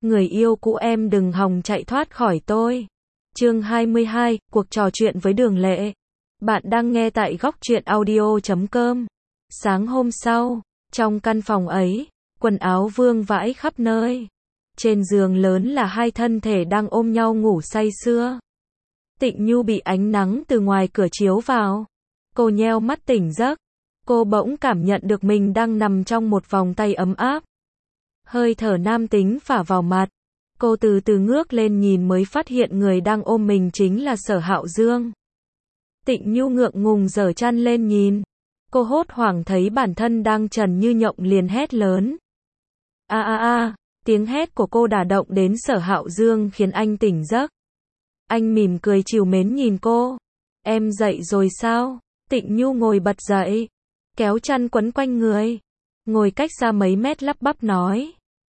người yêu cũ em đừng hòng chạy thoát khỏi tôi. Chương 22, cuộc trò chuyện với Đường Lệ. Bạn đang nghe tại góc truyện audio.com. Sáng hôm sau, trong căn phòng ấy, quần áo vương vãi khắp nơi. Trên giường lớn là hai thân thể đang ôm nhau ngủ say sưa. Tịnh Nhu bị ánh nắng từ ngoài cửa chiếu vào. Cô nheo mắt tỉnh giấc. Cô bỗng cảm nhận được mình đang nằm trong một vòng tay ấm áp. Hơi thở nam tính phả vào mặt. Cô từ từ ngước lên nhìn mới phát hiện người đang ôm mình chính là Sở Hạo Dương. Tịnh Nhu ngượng ngùng giở chăn lên nhìn. Cô hốt hoảng thấy bản thân đang trần như nhộng liền hét lớn. A a a, tiếng hét của cô đả động đến Sở Hạo Dương khiến anh tỉnh giấc. Anh mỉm cười trìu mến nhìn cô. Em dậy rồi sao? Tịnh Nhu ngồi bật dậy, kéo chăn quấn quanh người, ngồi cách xa mấy mét lắp bắp nói.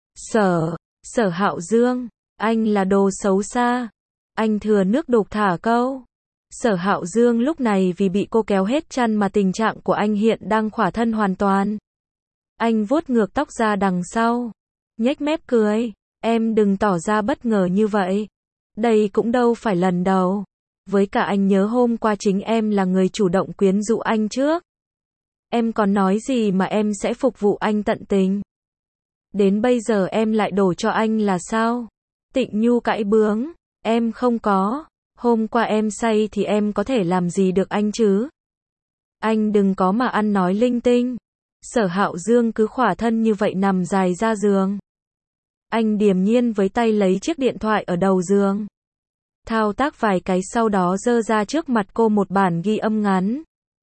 Sở Hạo Dương, anh là đồ xấu xa. Anh thừa nước đục thả câu. Sở Hạo Dương lúc này vì bị cô kéo hết chăn mà tình trạng của anh hiện đang khỏa thân hoàn toàn. Anh vuốt ngược tóc ra đằng sau, nhếch mép cười. Em đừng tỏ ra bất ngờ như vậy. Đây cũng đâu phải lần đầu. Với cả anh nhớ hôm qua chính em là người chủ động quyến rũ anh trước. Em còn nói gì mà em sẽ phục vụ anh tận tình. Đến bây giờ em lại đổ cho anh là sao? Tịnh Nhu cãi bướng. Em không có. Hôm qua em say thì em có thể làm gì được anh chứ? Anh đừng có mà ăn nói linh tinh. Sở Hạo Dương cứ khỏa thân như vậy nằm dài ra giường. Anh điềm nhiên với tay lấy chiếc điện thoại ở đầu giường. Thao tác vài cái sau đó giơ ra trước mặt cô một bản ghi âm ngắn.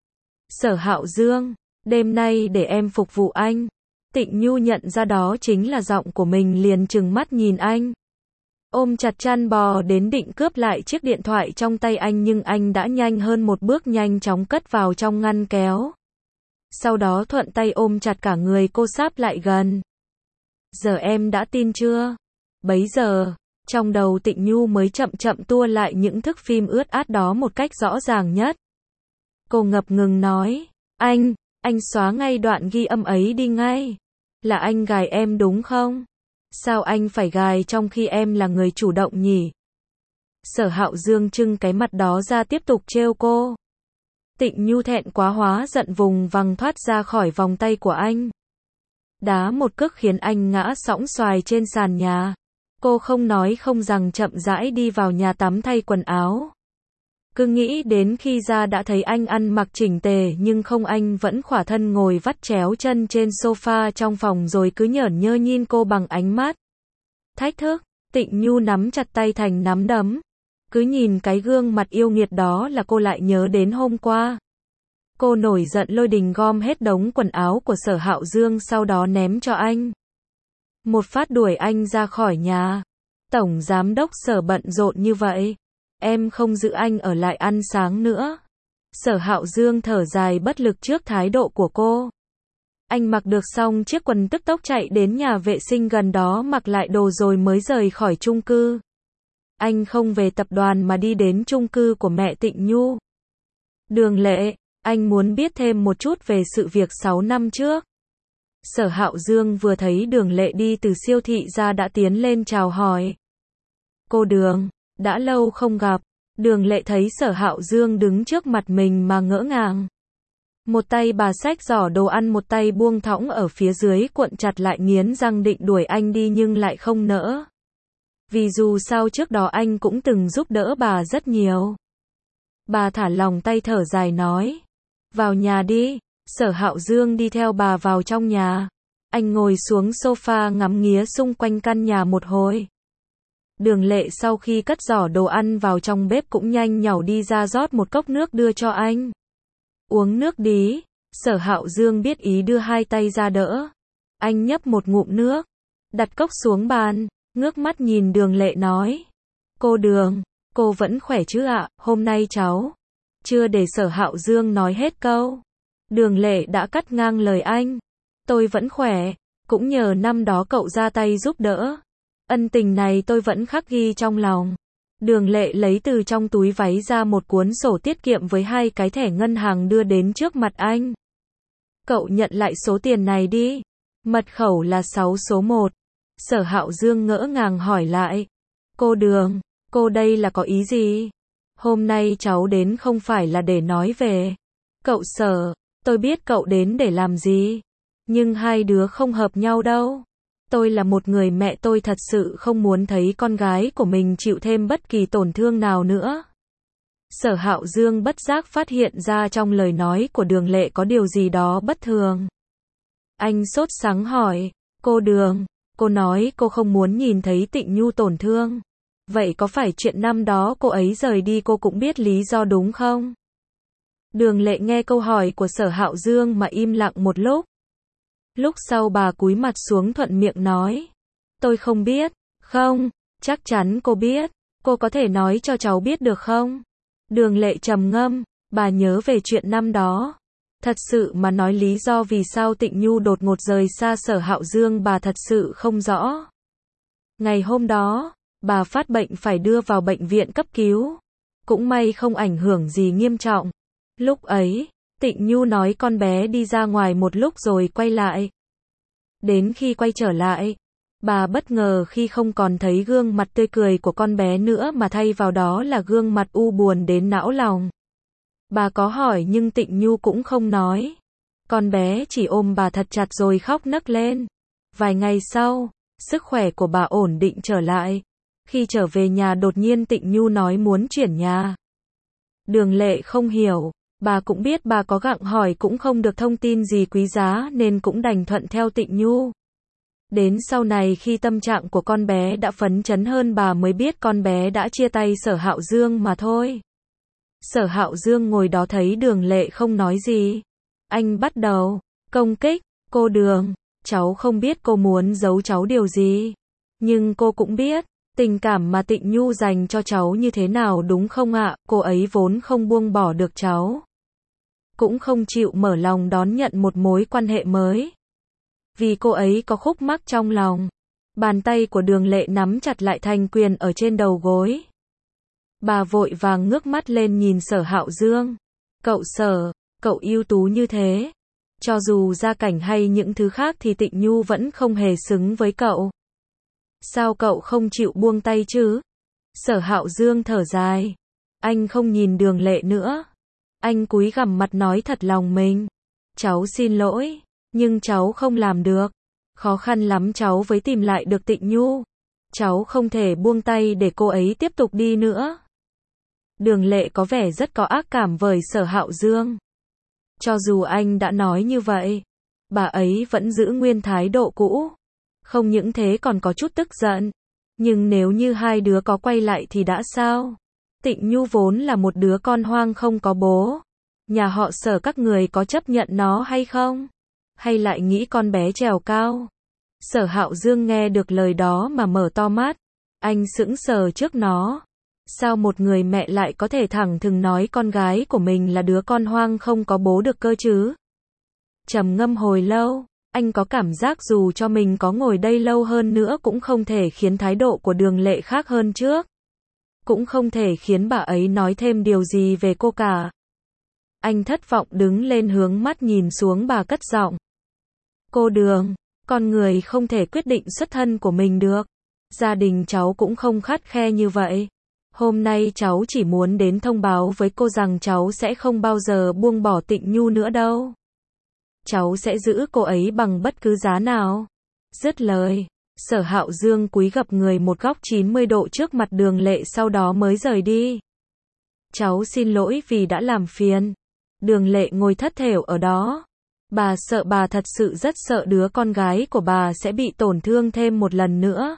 Sở Hạo Dương, đêm nay để em phục vụ anh. Tịnh Nhu nhận ra đó chính là giọng của mình liền trừng mắt nhìn anh. Ôm chặt chăn bò đến định cướp lại chiếc điện thoại trong tay anh nhưng anh đã nhanh hơn một bước nhanh chóng cất vào trong ngăn kéo. Sau đó thuận tay ôm chặt cả người cô sáp lại gần. Giờ em đã tin chưa? Bấy giờ, trong đầu Tịnh Nhu mới chậm chậm tua lại những thước phim ướt át đó một cách rõ ràng nhất. Cô ngập ngừng nói, anh xóa ngay đoạn ghi âm ấy đi ngay. Là anh gài em đúng không? Sao anh phải gài trong khi em là người chủ động nhỉ? Sở Hạo Dương trưng cái mặt đó ra tiếp tục trêu cô. Tịnh Nhu thẹn quá hóa giận vùng vằng thoát ra khỏi vòng tay của anh. Đá một cước khiến anh ngã sõng xoài trên sàn nhà. Cô không nói không rằng chậm rãi đi vào nhà tắm thay quần áo. Cứ nghĩ đến khi ra đã thấy anh ăn mặc chỉnh tề nhưng không, anh vẫn khỏa thân ngồi vắt chéo chân trên sofa trong phòng rồi cứ nhởn nhơ nhìn cô bằng ánh mắt thách thức. Tịnh Nhu nắm chặt tay thành nắm đấm. Cứ nhìn cái gương mặt yêu nghiệt đó là cô lại nhớ đến hôm qua. Cô nổi giận lôi đình gom hết đống quần áo của Sở Hạo Dương sau đó ném cho anh. Một phát đuổi anh ra khỏi nhà. Tổng giám đốc Sở bận rộn như vậy. Em không giữ anh ở lại ăn sáng nữa. Sở Hạo Dương thở dài bất lực trước thái độ của cô. Anh mặc được xong chiếc quần tức tốc chạy đến nhà vệ sinh gần đó mặc lại đồ rồi mới rời khỏi chung cư. Anh không về tập đoàn mà đi đến chung cư của mẹ Tịnh Nhu. Đường Lệ, anh muốn biết thêm một chút về sự việc 6 năm trước. Sở Hạo Dương vừa thấy Đường Lệ đi từ siêu thị ra đã tiến lên chào hỏi. Cô Đường, đã lâu không gặp. Đường Lệ thấy Sở Hạo Dương đứng trước mặt mình mà ngỡ ngàng. Một tay bà xách giỏ đồ ăn, một tay buông thõng ở phía dưới cuộn chặt lại, nghiến răng định đuổi anh đi nhưng lại không nỡ. Vì dù sao trước đó anh cũng từng giúp đỡ bà rất nhiều. Bà thả lòng tay thở dài nói. Vào nhà đi. Sở Hạo Dương đi theo bà vào trong nhà. Anh ngồi xuống sofa ngắm nghía xung quanh căn nhà một hồi. Đường Lệ sau khi cất giỏ đồ ăn vào trong bếp cũng nhanh nhảu đi ra rót một cốc nước đưa cho anh. Uống nước đi. Sở Hạo Dương biết ý đưa hai tay ra đỡ. Anh nhấp một ngụm nước, đặt cốc xuống bàn, ngước mắt nhìn Đường Lệ nói. Cô Đường, cô vẫn khỏe chứ ạ? Hôm nay cháu. Chưa để Sở Hạo Dương nói hết câu. Đường Lệ đã cắt ngang lời anh. Tôi vẫn khỏe, cũng nhờ năm đó cậu ra tay giúp đỡ. Ân tình này tôi vẫn khắc ghi trong lòng. Đường Lệ lấy từ trong túi váy ra một cuốn sổ tiết kiệm với hai cái thẻ ngân hàng đưa đến trước mặt anh. Cậu nhận lại số tiền này đi. Mật khẩu là 6 số 1. Sở Hạo Dương ngỡ ngàng hỏi lại. Cô Đường, cô đây là có ý gì? Hôm nay cháu đến không phải là để nói về. Cậu Sở, tôi biết cậu đến để làm gì. Nhưng hai đứa không hợp nhau đâu. Tôi là một người mẹ, tôi thật sự không muốn thấy con gái của mình chịu thêm bất kỳ tổn thương nào nữa. Sở Hạo Dương bất giác phát hiện ra trong lời nói của Đường Lệ có điều gì đó bất thường. Anh sốt sắng hỏi, cô Đường, cô nói cô không muốn nhìn thấy Tịnh Nhu tổn thương. Vậy có phải chuyện năm đó cô ấy rời đi cô cũng biết lý do đúng không? Đường Lệ nghe câu hỏi của Sở Hạo Dương mà im lặng một lúc. Lúc sau bà cúi mặt xuống thuận miệng nói. Tôi không biết. Không, chắc chắn cô biết. Cô có thể nói cho cháu biết được không? Đường Lệ trầm ngâm, bà nhớ về chuyện năm đó. Thật sự mà nói lý do vì sao Tịnh Nhu đột ngột rời xa Sở Hạo Dương bà thật sự không rõ. Ngày hôm đó, bà phát bệnh phải đưa vào bệnh viện cấp cứu. Cũng may không ảnh hưởng gì nghiêm trọng. Lúc ấy, Tịnh Nhu nói con bé đi ra ngoài một lúc rồi quay lại. Đến khi quay trở lại, bà bất ngờ khi không còn thấy gương mặt tươi cười của con bé nữa mà thay vào đó là gương mặt u buồn đến não lòng. Bà có hỏi nhưng Tịnh Nhu cũng không nói. Con bé chỉ ôm bà thật chặt rồi khóc nấc lên. Vài ngày sau, sức khỏe của bà ổn định trở lại. Khi trở về nhà đột nhiên Tịnh Nhu nói muốn chuyển nhà. Đường Lệ không hiểu, bà cũng biết bà có gặng hỏi cũng không được thông tin gì quý giá nên cũng đành thuận theo Tịnh Nhu. Đến sau này khi tâm trạng của con bé đã phấn chấn hơn bà mới biết con bé đã chia tay Sở Hạo Dương mà thôi. Sở Hạo Dương ngồi đó thấy Đường Lệ không nói gì. Anh bắt đầu công kích, cô Đường, cháu không biết cô muốn giấu cháu điều gì. Nhưng cô cũng biết, tình cảm mà Tịnh Nhu dành cho cháu như thế nào đúng không ạ? Cô ấy vốn không buông bỏ được cháu. Cũng không chịu mở lòng đón nhận một mối quan hệ mới. Vì cô ấy có khúc mắc trong lòng. Bàn tay của Đường Lệ nắm chặt lại thành quyền ở trên đầu gối. Bà vội vàng ngước mắt lên nhìn Sở Hạo Dương. Cậu Sở, cậu ưu tú như thế. Cho dù gia cảnh hay những thứ khác thì Tịnh Nhu vẫn không hề xứng với cậu. Sao cậu không chịu buông tay chứ? Sở Hạo Dương thở dài. Anh không nhìn Đường Lệ nữa. Anh cúi gằm mặt nói thật lòng mình. Cháu xin lỗi, nhưng cháu không làm được. Khó khăn lắm cháu mới tìm lại được Tịnh Nhu. Cháu không thể buông tay để cô ấy tiếp tục đi nữa. Đường Lệ có vẻ rất có ác cảm với Sở Hạo Dương. Cho dù anh đã nói như vậy, bà ấy vẫn giữ nguyên thái độ cũ. Không những thế còn có chút tức giận. Nhưng nếu như hai đứa có quay lại thì đã sao? Tịnh Nhu vốn là một đứa con hoang không có bố. Nhà họ Sở các người có chấp nhận nó hay không? Hay lại nghĩ con bé trèo cao? Sở Hạo Dương nghe được lời đó mà mở to mắt. Anh sững sờ trước nó. Sao một người mẹ lại có thể thẳng thừng nói con gái của mình là đứa con hoang không có bố được cơ chứ? Trầm ngâm hồi lâu, anh có cảm giác dù cho mình có ngồi đây lâu hơn nữa cũng không thể khiến thái độ của Đường Lệ khác hơn trước. Cũng không thể khiến bà ấy nói thêm điều gì về cô cả. Anh thất vọng đứng lên hướng mắt nhìn xuống bà cất giọng. Cô Đường, con người không thể quyết định xuất thân của mình được. Gia đình cháu cũng không khắt khe như vậy. Hôm nay cháu chỉ muốn đến thông báo với cô rằng cháu sẽ không bao giờ buông bỏ Tịnh Nhu nữa đâu. Cháu sẽ giữ cô ấy bằng bất cứ giá nào. Dứt lời, Sở Hạo Dương cúi gập người một góc 90 độ trước mặt Đường Lệ sau đó mới rời đi. Cháu xin lỗi vì đã làm phiền. Đường Lệ ngồi thất thểu ở đó. Bà sợ, bà thật sự rất sợ đứa con gái của bà sẽ bị tổn thương thêm một lần nữa.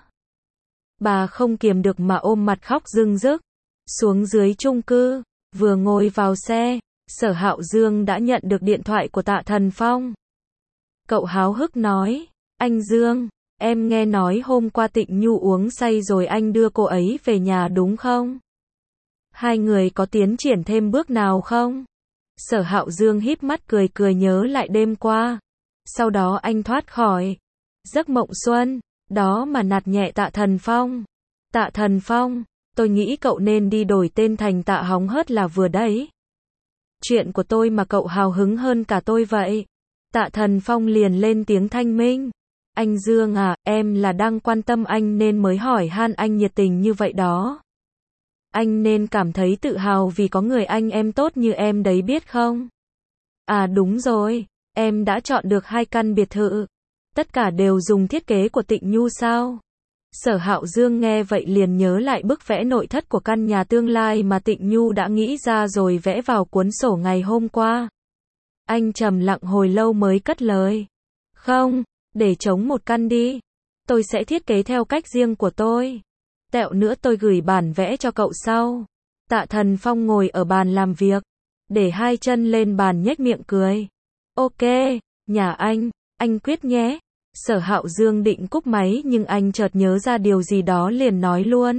Bà không kiềm được mà ôm mặt khóc rưng rức. Xuống dưới chung cư, vừa ngồi vào xe, Sở Hạo Dương đã nhận được điện thoại của Tạ Thần Phong. Cậu háo hức nói, anh Dương, em nghe nói hôm qua Tịnh Nhu uống say rồi anh đưa cô ấy về nhà đúng không? Hai người có tiến triển thêm bước nào không? Sở Hạo Dương híp mắt cười cười nhớ lại đêm qua. Sau đó anh thoát khỏi giấc mộng xuân, đó mà nạt nhẹ Tạ Thần Phong. Tạ Thần Phong, tôi nghĩ cậu nên đi đổi tên thành Tạ Hóng Hớt là vừa đấy. Chuyện của tôi mà cậu hào hứng hơn cả tôi vậy. Tạ Thần Phong liền lên tiếng thanh minh. Anh Dương à, em là đang quan tâm anh nên mới hỏi han anh nhiệt tình như vậy đó. Anh nên cảm thấy tự hào vì có người anh em tốt như em đấy biết không? À đúng rồi, em đã chọn được 2 căn biệt thự. Tất cả đều dùng thiết kế của Tịnh Nhu sao? Sở Hạo Dương nghe vậy liền nhớ lại bức vẽ nội thất của căn nhà tương lai mà Tịnh Nhu đã nghĩ ra rồi vẽ vào cuốn sổ ngày hôm qua. Anh trầm lặng hồi lâu mới cất lời. Không, để trống một căn đi. Tôi sẽ thiết kế theo cách riêng của tôi. Tẹo nữa tôi gửi bản vẽ cho cậu sau. Tạ Thần Phong ngồi ở bàn làm việc, để 2 chân lên bàn nhếch miệng cười. Ok, nhà anh quyết nhé. Sở Hạo Dương định cúp máy nhưng anh chợt nhớ ra điều gì đó liền nói luôn.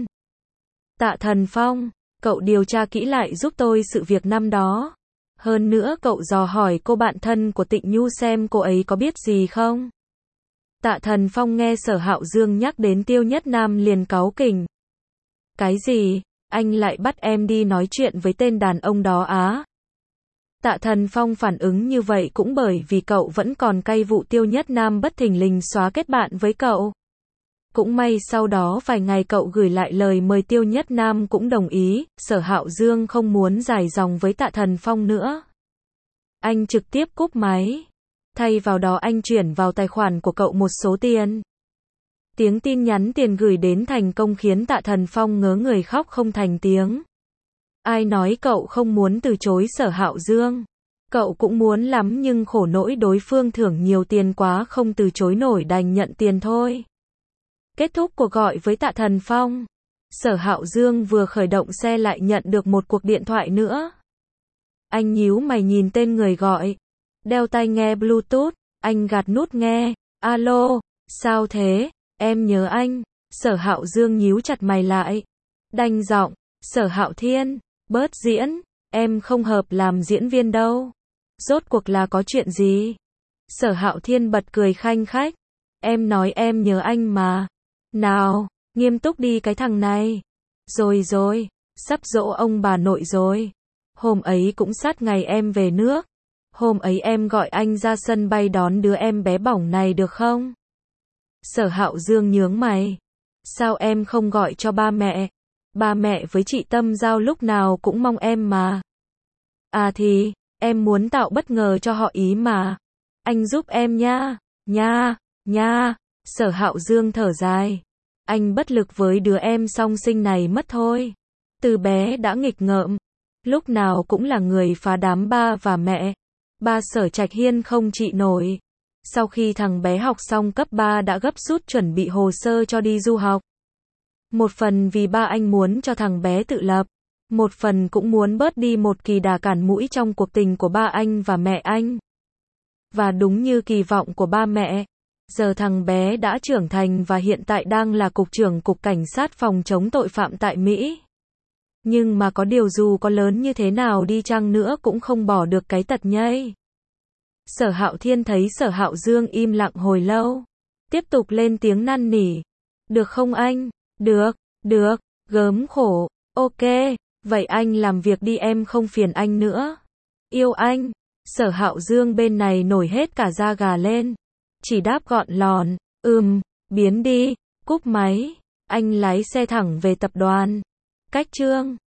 Tạ Thần Phong, cậu điều tra kỹ lại giúp tôi sự việc năm đó. Hơn nữa cậu dò hỏi cô bạn thân của Tịnh Nhu xem cô ấy có biết gì không. Tạ Thần Phong nghe Sở Hạo Dương nhắc đến Tiêu Nhất Nam liền cáu kỉnh. Cái gì? Anh lại bắt em đi nói chuyện với tên đàn ông đó á? Tạ Thần Phong phản ứng như vậy cũng bởi vì cậu vẫn còn cay vụ Tiêu Nhất Nam bất thình lình xóa kết bạn với cậu. Cũng may sau đó vài ngày cậu gửi lại lời mời Tiêu Nhất Nam cũng đồng ý, Sở Hạo Dương không muốn dài dòng với Tạ Thần Phong nữa. Anh trực tiếp cúp máy. Thay vào đó anh chuyển vào tài khoản của cậu một số tiền. Tiếng tin nhắn tiền gửi đến thành công khiến Tạ Thần Phong ngớ người khóc không thành tiếng. Ai nói cậu không muốn từ chối Sở Hạo Dương? Cậu cũng muốn lắm nhưng khổ nỗi đối phương thưởng nhiều tiền quá không từ chối nổi đành nhận tiền thôi. Kết thúc cuộc gọi với Tạ Thần Phong. Sở Hạo Dương vừa khởi động xe lại nhận được một cuộc điện thoại nữa. Anh nhíu mày nhìn tên người gọi. Đeo tai nghe Bluetooth, anh gạt nút nghe. Alo, sao thế? Em nhớ anh. Sở Hạo Dương nhíu chặt mày lại. Đanh giọng, Sở Hạo Thiên, bớt diễn, em không hợp làm diễn viên đâu. Rốt cuộc là có chuyện gì? Sở Hạo Thiên bật cười khanh khách. Em nói em nhớ anh mà. Nào, nghiêm túc đi cái thằng này. Rồi, sắp giỗ ông bà nội rồi. Hôm ấy cũng sát ngày em về nước. Hôm ấy em gọi anh ra sân bay đón đứa em bé bỏng này được không? Sở Hạo Dương nhướng mày. Sao em không gọi cho ba mẹ? Ba mẹ với chị Tâm Giao lúc nào cũng mong em mà. À thì, em muốn tạo bất ngờ cho họ ý mà. Anh giúp em nha. Nha. Sở Hạo Dương thở dài. Anh bất lực với đứa em song sinh này mất thôi. Từ bé đã nghịch ngợm. Lúc nào cũng là người phá đám ba và mẹ. Ba Sở Trạch Hiên không trị nổi. Sau khi thằng bé học xong cấp 3 đã gấp rút chuẩn bị hồ sơ cho đi du học. Một phần vì ba anh muốn cho thằng bé tự lập. Một phần cũng muốn bớt đi một kỳ đà cản mũi trong cuộc tình của ba anh và mẹ anh. Và đúng như kỳ vọng của ba mẹ, giờ thằng bé đã trưởng thành và hiện tại đang là cục trưởng cục cảnh sát phòng chống tội phạm tại Mỹ. Nhưng mà có điều dù có lớn như thế nào đi chăng nữa cũng không bỏ được cái tật nhây. Sở Hạo Thiên thấy Sở Hạo Dương im lặng hồi lâu. Tiếp tục lên tiếng năn nỉ. Được không anh? Được, gớm khổ. Ok, vậy anh làm việc đi em không phiền anh nữa. Yêu anh. Sở Hạo Dương bên này nổi hết cả da gà lên. Chỉ đáp gọn lòn. Biến đi. Cúp máy. Anh lái xe thẳng về tập đoàn. Cách Trương.